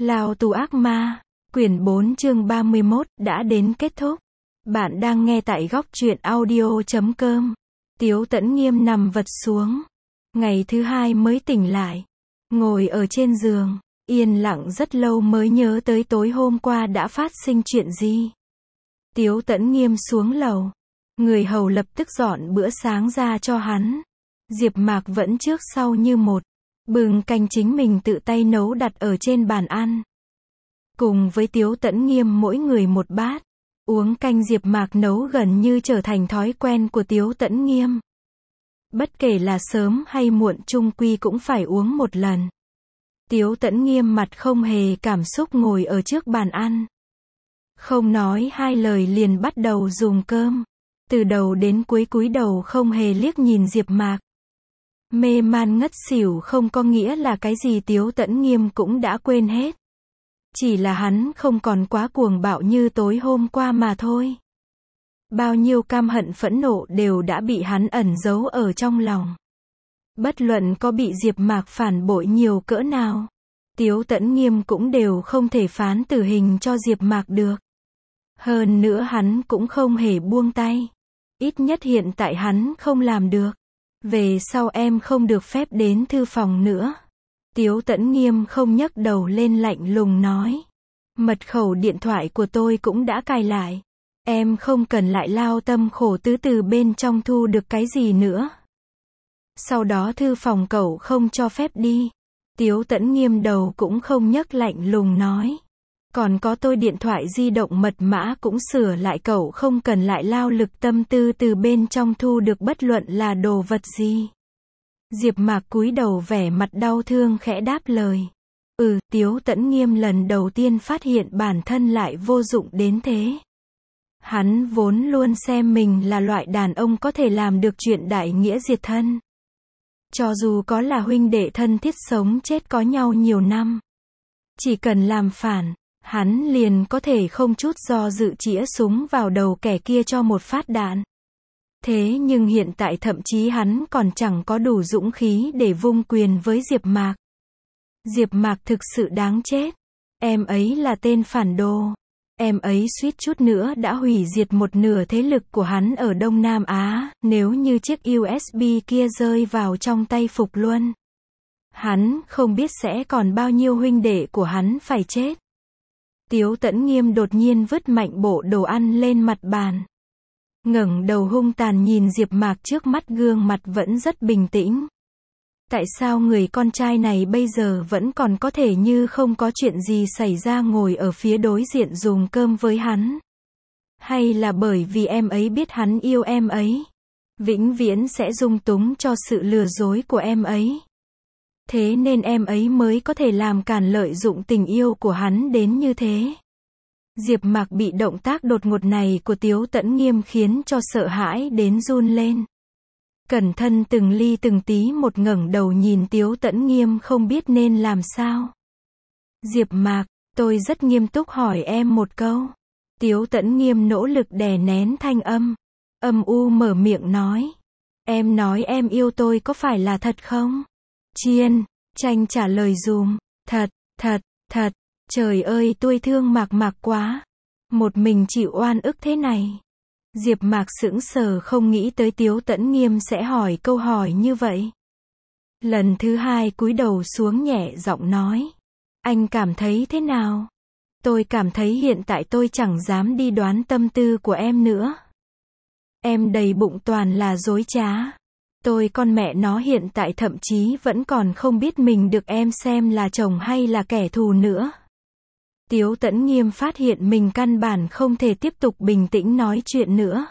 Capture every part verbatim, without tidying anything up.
Lao tù ác ma, quyển bốn chương ba mươi mốt, đã đến kết thúc. Bạn đang nghe tại góc truyện audio chấm com. Tiếu Tẫn Nghiêm nằm vật xuống. Ngày thứ hai mới tỉnh lại. Ngồi ở trên giường, yên lặng rất lâu mới nhớ tới tối hôm qua đã phát sinh chuyện gì. Tiếu Tẫn Nghiêm xuống lầu. Người hầu lập tức dọn bữa sáng ra cho hắn. Diệp Mạc vẫn trước sau như một. Bưng canh chính mình tự tay nấu đặt ở trên bàn ăn. Cùng với Tiếu Tẫn Nghiêm mỗi người một bát. Uống canh Diệp Mạc nấu gần như trở thành thói quen của Tiếu Tẫn Nghiêm. Bất kể là sớm hay muộn chung quy cũng phải uống một lần. Tiếu Tẫn Nghiêm mặt không hề cảm xúc ngồi ở trước bàn ăn. Không nói hai lời liền bắt đầu dùng cơm. Từ đầu đến cuối cúi đầu không hề liếc nhìn Diệp Mạc. Mê man ngất xỉu không có nghĩa là cái gì Tiếu Tẫn Nghiêm cũng đã quên hết. Chỉ là hắn không còn quá cuồng bạo như tối hôm qua mà thôi. Bao nhiêu cam hận phẫn nộ đều đã bị hắn ẩn giấu ở trong lòng. Bất luận có bị Diệp Mạc phản bội nhiều cỡ nào, Tiếu Tẫn Nghiêm cũng đều không thể phán tử hình cho Diệp Mạc được. Hơn nữa hắn cũng không hề buông tay. Ít nhất hiện tại hắn không làm được. Về sau em không được phép đến thư phòng nữa. Tiếu Tẫn Nghiêm không nhấc đầu lên lạnh lùng nói. Mật khẩu điện thoại của tôi cũng đã cài lại. Em không cần lại lao tâm khổ tứ từ bên trong thu được cái gì nữa. Sau đó thư phòng cậu không cho phép đi. Tiếu Tẫn Nghiêm đầu cũng không nhấc lạnh lùng nói. Còn có tôi điện thoại di động mật mã cũng sửa lại cậu không cần lại lao lực tâm tư từ bên trong thu được bất luận là đồ vật gì. Diệp Mạc cúi đầu vẻ mặt đau thương khẽ đáp lời. Ừ, Tiếu Tẫn Nghiêm lần đầu tiên phát hiện bản thân lại vô dụng đến thế. Hắn vốn luôn xem mình là loại đàn ông có thể làm được chuyện đại nghĩa diệt thân. Cho dù có là huynh đệ thân thiết sống chết có nhau nhiều năm. Chỉ cần làm phản, hắn liền có thể không chút do dự chĩa súng vào đầu kẻ kia cho một phát đạn. Thế nhưng hiện tại thậm chí hắn còn chẳng có đủ dũng khí để vung quyền với Diệp Mạc. Diệp Mạc thực sự đáng chết. Em ấy là tên phản đồ. Em ấy suýt chút nữa đã hủy diệt một nửa thế lực của hắn ở Đông Nam Á, nếu như chiếc u ét bê kia rơi vào trong tay Phục Luân. Hắn không biết sẽ còn bao nhiêu huynh đệ của hắn phải chết. Tiếu Tẫn Nghiêm đột nhiên vứt mạnh bộ đồ ăn lên mặt bàn. Ngẩng đầu hung tàn nhìn Diệp Mạc trước mắt, gương mặt vẫn rất bình tĩnh. Tại sao người con trai này bây giờ vẫn còn có thể như không có chuyện gì xảy ra ngồi ở phía đối diện dùng cơm với hắn? Hay là bởi vì em ấy biết hắn yêu em ấy? Vĩnh viễn sẽ dung túng cho sự lừa dối của em ấy. Thế nên em ấy mới có thể làm càn lợi dụng tình yêu của hắn đến như thế. Diệp Mạc bị động tác đột ngột này của Tiếu Tẫn Nghiêm khiến cho sợ hãi đến run lên. Cẩn thận từng ly từng tí một ngẩng đầu nhìn Tiếu Tẫn Nghiêm không biết nên làm sao. Diệp Mạc, tôi rất nghiêm túc hỏi em một câu. Tiếu Tẫn Nghiêm nỗ lực đè nén thanh âm. Âm u mở miệng nói. Em nói em yêu tôi có phải là thật không? Chiên, Tranh trả lời dùm. Thật, thật, thật. Trời ơi tôi thương Mạc Mạc quá. Một mình chịu oan ức thế này. Diệp Mạc sững sờ không nghĩ tới Tiếu Tẫn Nghiêm sẽ hỏi câu hỏi như vậy. Lần thứ hai cúi đầu xuống nhẹ giọng nói. Anh cảm thấy thế nào? Tôi cảm thấy hiện tại tôi chẳng dám đi đoán tâm tư của em nữa. Em đầy bụng toàn là dối trá. Tôi con mẹ nó hiện tại thậm chí vẫn còn không biết mình được em xem là chồng hay là kẻ thù nữa. Tiếu Tẫn Nghiêm phát hiện mình căn bản không thể tiếp tục bình tĩnh nói chuyện nữa.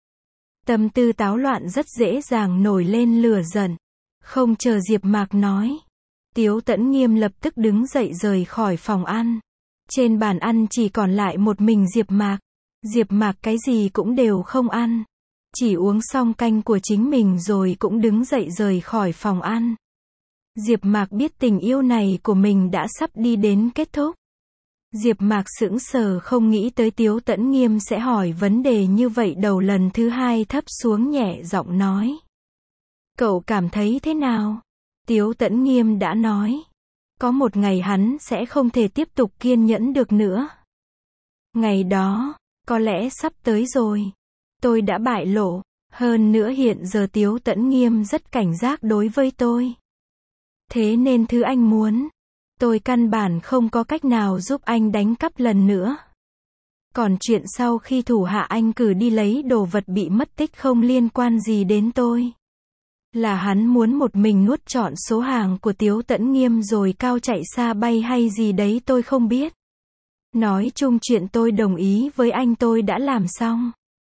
Tâm tư táo loạn rất dễ dàng nổi lên lửa giận. Không chờ Diệp Mạc nói. Tiếu Tẫn Nghiêm lập tức đứng dậy rời khỏi phòng ăn. Trên bàn ăn chỉ còn lại một mình Diệp Mạc. Diệp Mạc cái gì cũng đều không ăn. Chỉ uống xong canh của chính mình rồi cũng đứng dậy rời khỏi phòng ăn. Diệp Mạc biết tình yêu này của mình đã sắp đi đến kết thúc. Diệp Mạc sững sờ không nghĩ tới Tiếu Tẫn Nghiêm sẽ hỏi vấn đề như vậy, đầu lần thứ hai thấp xuống nhẹ giọng nói. Cậu cảm thấy thế nào? Tiếu Tẫn Nghiêm đã nói. Có một ngày hắn sẽ không thể tiếp tục kiên nhẫn được nữa. Ngày đó, có lẽ sắp tới rồi. Tôi đã bại lộ. Hơn nữa hiện giờ Tiếu Tẫn Nghiêm rất cảnh giác đối với tôi. Thế nên thứ anh muốn, tôi căn bản không có cách nào giúp anh đánh cắp lần nữa. Còn chuyện sau khi thủ hạ anh cử đi lấy đồ vật bị mất tích không liên quan gì đến tôi. Là hắn muốn một mình nuốt trọn số hàng của Tiếu Tẫn Nghiêm rồi cao chạy xa bay hay gì đấy tôi không biết. Nói chung chuyện tôi đồng ý với anh tôi đã làm xong.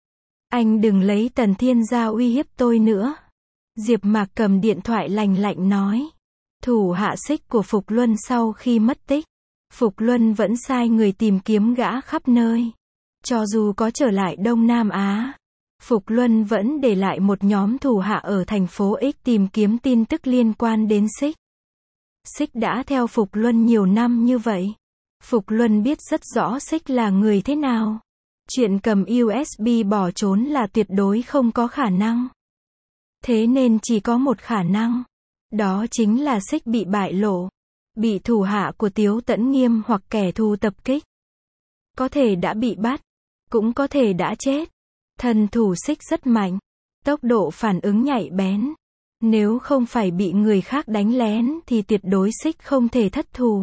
Anh đừng lấy Tần Thiên ra uy hiếp tôi nữa. Diệp Mạc cầm điện thoại lành lạnh nói. Thủ hạ Xích của Phục Luân sau khi mất tích, Phục Luân vẫn sai người tìm kiếm gã khắp nơi. Cho dù có trở lại Đông Nam Á, Phục Luân vẫn để lại một nhóm thủ hạ ở thành phố X tìm kiếm tin tức liên quan đến Xích. Xích đã theo Phục Luân nhiều năm như vậy. Phục Luân biết rất rõ Xích là người thế nào. Chuyện cầm u ét bê bỏ trốn là tuyệt đối không có khả năng. Thế nên chỉ có một khả năng. Đó chính là Xích bị bại lộ. Bị thủ hạ của Tiếu Tẫn Nghiêm hoặc kẻ thù tập kích. Có thể đã bị bắt. Cũng có thể đã chết. Thần thủ Xích rất mạnh. Tốc độ phản ứng nhạy bén. Nếu không phải bị người khác đánh lén thì tuyệt đối Xích không thể thất thủ.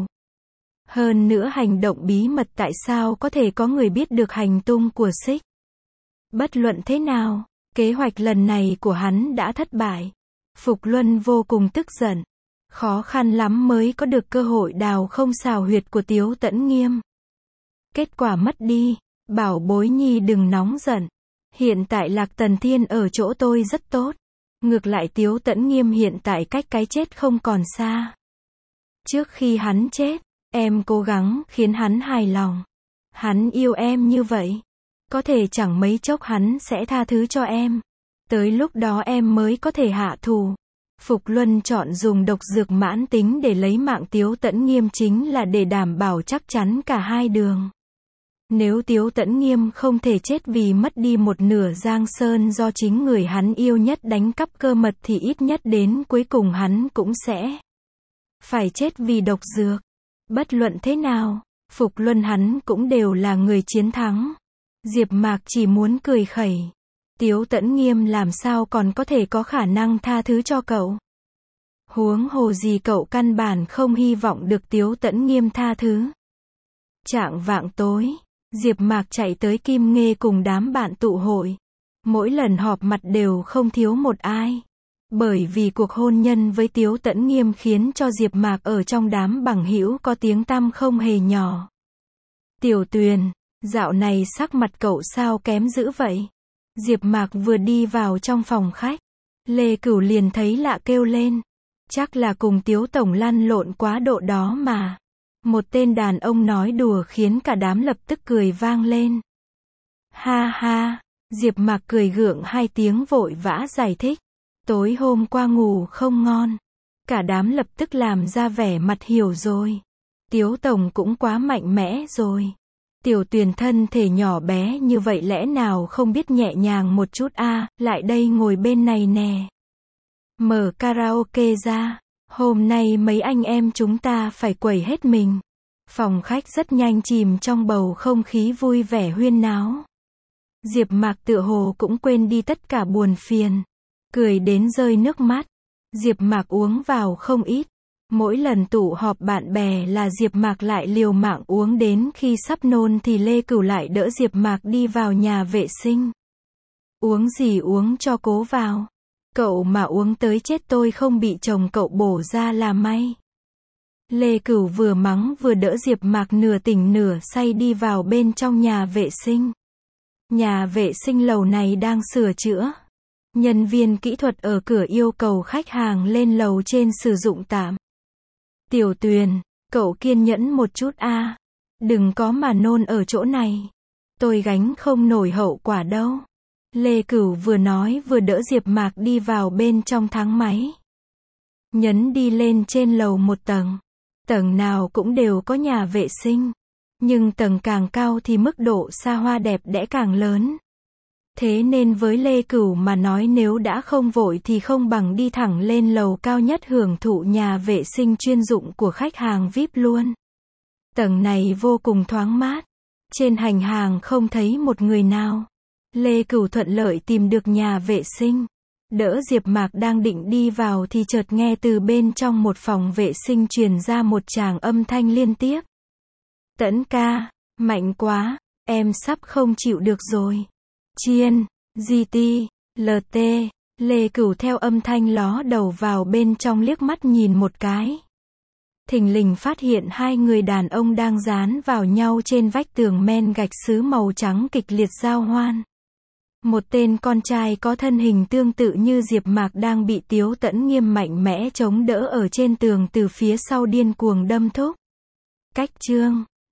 Hơn nữa hành động bí mật tại sao có thể có người biết được hành tung của Xích. Bất luận thế nào, kế hoạch lần này của hắn đã thất bại. Phục Luân vô cùng tức giận. Khó khăn lắm mới có được cơ hội đào không xào huyệt của Tiếu Tẫn Nghiêm. Kết quả mất đi. Bảo bối nhi đừng nóng giận. Hiện tại Lạc Tần Thiên ở chỗ tôi rất tốt. Ngược lại Tiếu Tẫn Nghiêm hiện tại cách cái chết không còn xa. Trước khi hắn chết, em cố gắng khiến hắn hài lòng. Hắn yêu em như vậy. Có thể chẳng mấy chốc hắn sẽ tha thứ cho em. Tới lúc đó em mới có thể hạ thù. Phục Luân chọn dùng độc dược mãn tính để lấy mạng Tiếu Tẫn Nghiêm chính là để đảm bảo chắc chắn cả hai đường. Nếu Tiếu Tẫn Nghiêm không thể chết vì mất đi một nửa Giang Sơn do chính người hắn yêu nhất đánh cắp cơ mật thì ít nhất đến cuối cùng hắn cũng sẽ phải chết vì độc dược. Bất luận thế nào, Phục Luân hắn cũng đều là người chiến thắng. Diệp Mạc chỉ muốn cười khẩy. Tiếu Tẫn Nghiêm làm sao còn có thể có khả năng tha thứ cho cậu. Huống hồ gì cậu căn bản không hy vọng được Tiếu Tẫn Nghiêm tha thứ. Chạng vạng tối, Diệp Mạc chạy tới Kim Nghê cùng đám bạn tụ hội. Mỗi lần họp mặt đều không thiếu một ai. Bởi vì cuộc hôn nhân với Tiếu Tẫn Nghiêm khiến cho Diệp Mạc ở trong đám bằng hữu có tiếng tăm không hề nhỏ. Tiểu Tuyền, dạo này sắc mặt cậu sao kém dữ vậy? Diệp Mạc vừa đi vào trong phòng khách, Lê Cửu liền thấy lạ kêu lên. Chắc là cùng Tiếu Tổng lăn lộn quá độ đó mà. Một tên đàn ông nói đùa khiến cả đám lập tức cười vang lên. Ha ha, Diệp Mạc cười gượng hai tiếng vội vã giải thích. Tối hôm qua ngủ không ngon. Cả đám lập tức làm ra vẻ mặt hiểu rồi. Tiếu Tổng cũng quá mạnh mẽ rồi. Tiểu Tuyền thân thể nhỏ bé như vậy lẽ nào không biết nhẹ nhàng một chút a, à, lại đây ngồi bên này nè. Mở karaoke ra. Hôm nay mấy anh em chúng ta phải quẩy hết mình. Phòng khách rất nhanh chìm trong bầu không khí vui vẻ huyên náo. Diệp Mạc tựa hồ cũng quên đi tất cả buồn phiền. Cười đến rơi nước mắt. Diệp Mạc uống vào không ít. Mỗi lần tụ họp bạn bè là Diệp Mạc lại liều mạng uống đến khi sắp nôn thì Lê Cửu lại đỡ Diệp Mạc đi vào nhà vệ sinh. Uống gì uống cho cố vào. Cậu mà uống tới chết tôi không bị chồng cậu bổ ra là may. Lê Cửu vừa mắng vừa đỡ Diệp Mạc nửa tỉnh nửa say đi vào bên trong nhà vệ sinh. Nhà vệ sinh lầu này đang sửa chữa. Nhân viên kỹ thuật ở cửa yêu cầu khách hàng lên lầu trên sử dụng tạm. Tiểu Tuyền, cậu kiên nhẫn một chút a, à. Đừng có mà nôn ở chỗ này. Tôi gánh không nổi hậu quả đâu. Lê Cửu vừa nói vừa đỡ Diệp Mạc đi vào bên trong thang máy. Nhấn đi lên trên lầu một tầng. Tầng nào cũng đều có nhà vệ sinh. Nhưng tầng càng cao thì mức độ xa hoa đẹp đẽ càng lớn. Thế nên với Lê Cửu mà nói nếu đã không vội thì không bằng đi thẳng lên lầu cao nhất hưởng thụ nhà vệ sinh chuyên dụng của khách hàng vi ai pi luôn. Tầng này vô cùng thoáng mát. Trên hành hàng không thấy một người nào. Lê Cửu thuận lợi tìm được nhà vệ sinh. Đỡ Diệp Mạc đang định đi vào thì chợt nghe từ bên trong một phòng vệ sinh truyền ra một tràng âm thanh liên tiếp. Tẫn ca, mạnh quá, em sắp không chịu được rồi. Chiên, giê tê, lờ tê, Lê Cửu theo âm thanh ló đầu vào bên trong liếc mắt nhìn một cái. Thình lình phát hiện hai người đàn ông đang dán vào nhau trên vách tường men gạch sứ màu trắng kịch liệt giao hoan. Một tên con trai có thân hình tương tự như Diệp Mạc đang bị Tiếu Tẫn Nghiêm mạnh mẽ chống đỡ ở trên tường từ phía sau điên cuồng đâm thúc. Cách chương